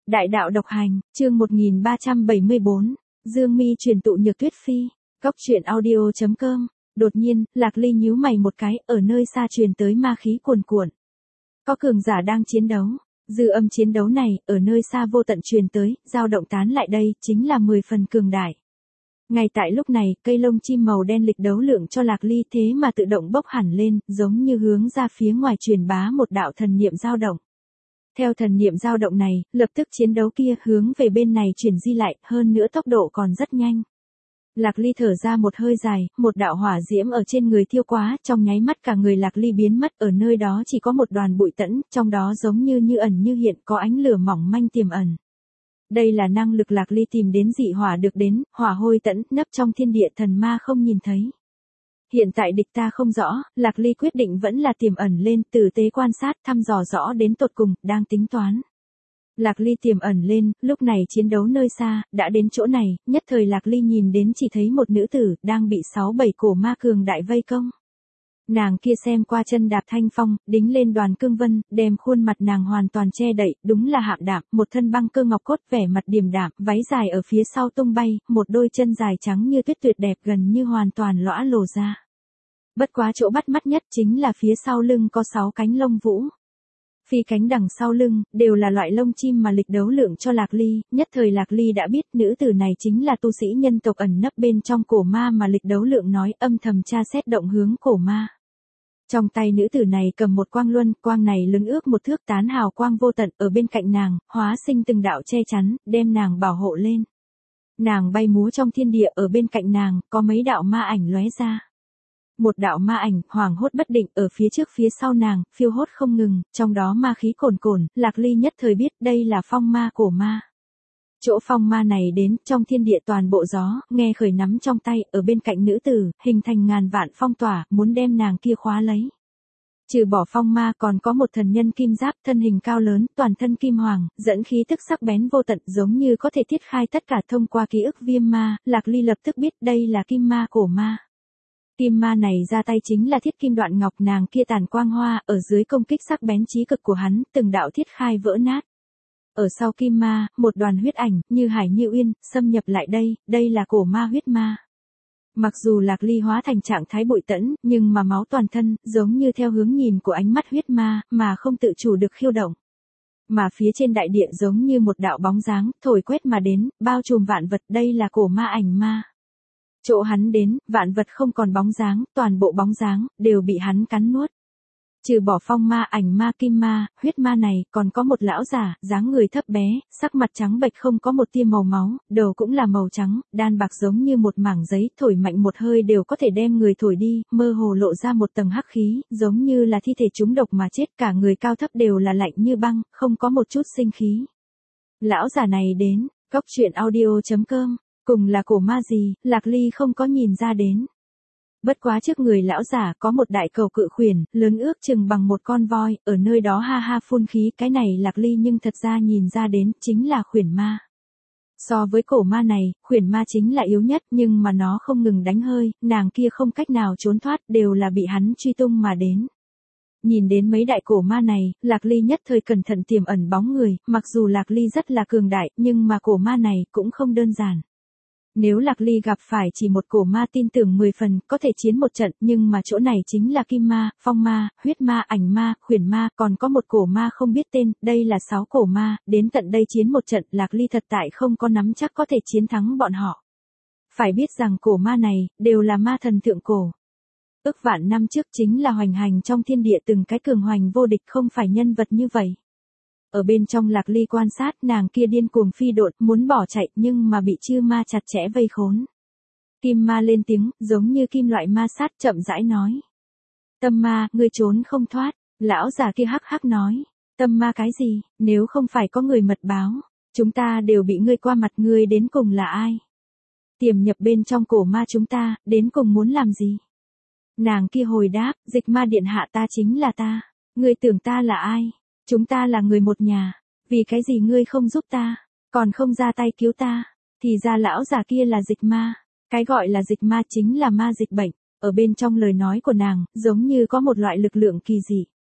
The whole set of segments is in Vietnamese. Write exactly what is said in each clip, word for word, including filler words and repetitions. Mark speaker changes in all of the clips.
Speaker 1: Đại đạo độc hành, chương một nghìn ba trăm bảy mươi bốn, Dương Mi truyền tụ Nhược Tuyết Phi, Cốc truyện audio chấm com. Đột nhiên, Lạc Ly nhíu mày một cái, ở nơi xa truyền tới ma khí cuồn cuộn. Có cường giả đang chiến đấu, dư âm chiến đấu này, ở nơi xa vô tận truyền tới, dao động tán lại đây, chính là mười phần cường đại. Ngay tại lúc này, cây lông chim màu đen lịch đấu lượng cho Lạc Ly thế mà tự động bốc hẳn lên, giống như hướng ra phía ngoài truyền bá một đạo thần niệm dao động. Theo thần niệm dao động này, lập tức chiến đấu kia hướng về bên này chuyển di lại, hơn nữa tốc độ còn rất nhanh. Lạc Ly thở ra một hơi dài, một đạo hỏa diễm ở trên người thiêu quá, trong nháy mắt cả người Lạc Ly biến mất, ở nơi đó chỉ có một đoàn bụi tẫn, trong đó giống như như ẩn như hiện, có ánh lửa mỏng manh tiềm ẩn. Đây là năng lực Lạc Ly tìm đến dị hỏa được đến, hỏa hôi tẫn, nấp trong thiên địa thần ma không nhìn thấy. Hiện tại địch ta không rõ, Lạc Ly quyết định vẫn là tiềm ẩn lên, tử tế quan sát, thăm dò rõ đến tột cùng, đang tính toán. Lạc Ly tiềm ẩn lên, lúc này chiến đấu nơi xa, đã đến chỗ này, nhất thời Lạc Ly nhìn đến chỉ thấy một nữ tử, đang bị sáu bảy cổ ma cường đại vây công. Nàng kia xem qua chân đạp thanh phong, đính lên đoàn cương vân, đem khuôn mặt nàng hoàn toàn che đậy, đúng là hạm đạm, một thân băng cơ ngọc cốt vẻ mặt điềm đạm, váy dài ở phía sau tung bay, một đôi chân dài trắng như tuyết tuyệt đẹp gần như hoàn toàn lõa lồ ra. Bất quá chỗ bắt mắt nhất chính là phía sau lưng có sáu cánh lông vũ. Phi cánh đằng sau lưng, đều là loại lông chim mà lịch đấu lượng cho Lạc Ly, nhất thời Lạc Ly đã biết nữ tử này chính là tu sĩ nhân tộc ẩn nấp bên trong cổ ma mà lịch đấu lượng nói, âm thầm tra xét động hướng cổ ma. Trong tay nữ tử này cầm một quang luân, quang này lưng ước một thước tán hào quang vô tận, ở bên cạnh nàng, hóa sinh từng đạo che chắn, đem nàng bảo hộ lên. Nàng bay múa trong thiên địa, ở bên cạnh nàng, có mấy đạo ma ảnh lóe ra. Một đạo ma ảnh, hoảng hốt bất định, ở phía trước phía sau nàng, phiêu hốt không ngừng, trong đó ma khí cồn cồn, Lạc Ly nhất thời biết đây là phong ma cổ ma. Chỗ phong ma này đến, trong thiên địa toàn bộ gió, nghe khởi nắm trong tay, ở bên cạnh nữ tử, hình thành ngàn vạn phong tỏa, muốn đem nàng kia khóa lấy. Trừ bỏ phong ma còn có một thần nhân kim giáp, thân hình cao lớn, toàn thân kim hoàng, dẫn khí tức sắc bén vô tận, giống như có thể thiết khai tất cả thông qua ký ức viêm ma, Lạc Ly lập tức biết đây là kim ma cổ ma. Kim ma này ra tay chính là thiết kim đoạn ngọc, nàng kia tàn quang hoa, ở dưới công kích sắc bén chí cực của hắn, từng đạo thiết khai vỡ nát. Ở sau kim ma, một đoàn huyết ảnh, như hải như uyên, xâm nhập lại đây, đây là cổ ma huyết ma. Mặc dù Lạc Ly hóa thành trạng thái bụi tẫn, nhưng mà máu toàn thân, giống như theo hướng nhìn của ánh mắt huyết ma, mà không tự chủ được khiêu động. Mà phía trên đại địa giống như một đạo bóng dáng, thổi quét mà đến, bao trùm vạn vật, đây là cổ ma ảnh ma. Chỗ hắn đến, vạn vật không còn bóng dáng, toàn bộ bóng dáng, đều bị hắn cắn nuốt. Trừ bỏ phong ma, ảnh ma, kim ma, huyết ma này, còn có một lão giả, dáng người thấp bé, sắc mặt trắng bệch không có một tia màu máu, đầu cũng là màu trắng, đan bạc giống như một mảng giấy, thổi mạnh một hơi đều có thể đem người thổi đi, mơ hồ lộ ra một tầng hắc khí, giống như là thi thể trúng độc mà chết, cả người cao thấp đều là lạnh như băng, không có một chút sinh khí. Lão giả này đến, Cốc truyện audio chấm com. Cùng là cổ ma gì, Lạc Ly không có nhìn ra đến. Bất quá trước người lão giả có một đại cầu cự khuyển, lớn ước chừng bằng một con voi, ở nơi đó ha ha phun khí, cái này Lạc Ly nhưng thật ra nhìn ra đến, chính là khuyển ma. So với cổ ma này, khuyển ma chính là yếu nhất, nhưng mà nó không ngừng đánh hơi, nàng kia không cách nào trốn thoát, đều là bị hắn truy tung mà đến. Nhìn đến mấy đại cổ ma này, Lạc Ly nhất thời cẩn thận tiềm ẩn bóng người, mặc dù Lạc Ly rất là cường đại, nhưng mà cổ ma này cũng không đơn giản. Nếu Lạc Ly gặp phải chỉ một cổ ma tin tưởng mười phần, có thể chiến một trận, nhưng mà chỗ này chính là kim ma, phong ma, huyết ma, ảnh ma, khuyển ma, còn có một cổ ma không biết tên, đây là sáu cổ ma, đến tận đây chiến một trận, Lạc Ly thật tại không có nắm chắc có thể chiến thắng bọn họ. Phải biết rằng cổ ma này, đều là ma thần thượng cổ. Ước vạn năm trước chính là hoành hành trong thiên địa từng cái cường hoành vô địch, không phải nhân vật như vậy. Ở bên trong Lạc Ly quan sát, nàng kia điên cuồng phi độn, muốn bỏ chạy, nhưng mà bị chư ma chặt chẽ vây khốn. Kim ma lên tiếng, giống như kim loại ma sát, chậm rãi nói. Tâm ma, ngươi trốn không thoát. Lão già kia hắc hắc nói. Tâm ma cái gì, nếu không phải có người mật báo, chúng ta đều bị ngươi qua mặt, ngươi đến cùng là ai? Tiềm nhập bên trong cổ ma chúng ta, đến cùng muốn làm gì? Nàng kia hồi đáp, dịch ma điện hạ, ta chính là ta. Ngươi tưởng ta là ai? Chúng ta là người một nhà, vì cái gì ngươi không giúp ta, còn không ra tay cứu ta, thì ra lão già kia là dịch ma, cái gọi là dịch ma chính là ma dịch bệnh, ở bên trong lời nói của nàng, giống như có một loại lực lượng kỳ dị.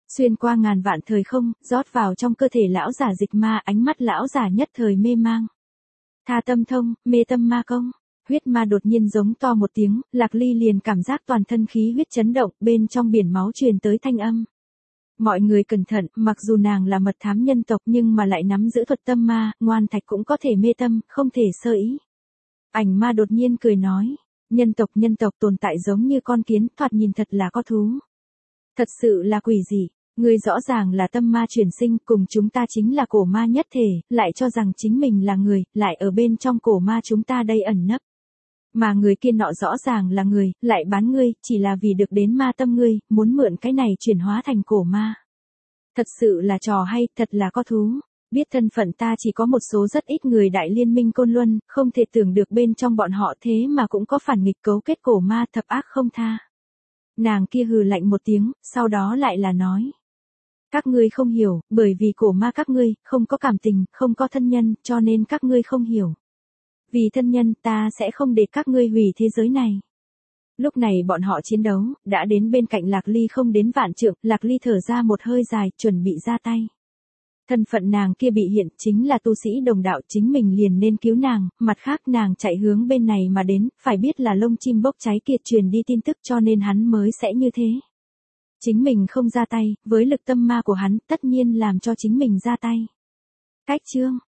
Speaker 1: Xuyên qua ngàn vạn thời không, rót vào trong cơ thể lão giả dịch ma, ánh mắt lão giả nhất thời mê mang. Tha tâm thông, mê tâm ma công. Huyết ma đột nhiên giống to một tiếng, Lạc Ly liền cảm giác toàn thân khí huyết chấn động, bên trong biển máu truyền tới thanh âm. Mọi người cẩn thận, mặc dù nàng là mật thám nhân tộc nhưng mà lại nắm giữ thuật tâm ma, ngoan thạch cũng có thể mê tâm, không thể sơ ý. Ảnh ma đột nhiên cười nói, nhân tộc nhân tộc tồn tại giống như con kiến, thoạt nhìn thật là có thú. Thật sự là quỷ dị, người rõ ràng là tâm ma chuyển sinh, cùng chúng ta chính là cổ ma nhất thể, lại cho rằng chính mình là người, lại ở bên trong cổ ma chúng ta đây ẩn nấp. Mà người kia nọ rõ ràng là người, lại bán ngươi, chỉ là vì được đến ma tâm ngươi, muốn mượn cái này chuyển hóa thành cổ ma. Thật sự là trò hay, thật là có thú. Biết thân phận ta chỉ có một số rất ít người đại liên minh Côn Luân, không thể tưởng được bên trong bọn họ thế mà cũng có phản nghịch cấu kết cổ ma thập ác không tha. Nàng kia hừ lạnh một tiếng, sau đó lại là nói. Các ngươi không hiểu, bởi vì cổ ma các ngươi, không có cảm tình, không có thân nhân, cho nên các ngươi không hiểu. Vì thân nhân ta sẽ không để các ngươi hủy thế giới này. Lúc này bọn họ chiến đấu, đã đến bên cạnh Lạc Ly không đến vạn trượng, Lạc Ly thở ra một hơi dài, chuẩn bị ra tay. Thân phận nàng kia bị hiện, chính là tu sĩ đồng đạo, chính mình liền nên cứu nàng, mặt khác nàng chạy hướng bên này mà đến, phải biết là lông chim bốc cháy kiệt truyền đi tin tức cho nên hắn mới sẽ như thế. Chính mình không ra tay, với lực tâm ma của hắn, tất nhiên làm cho chính mình ra tay. Cách chương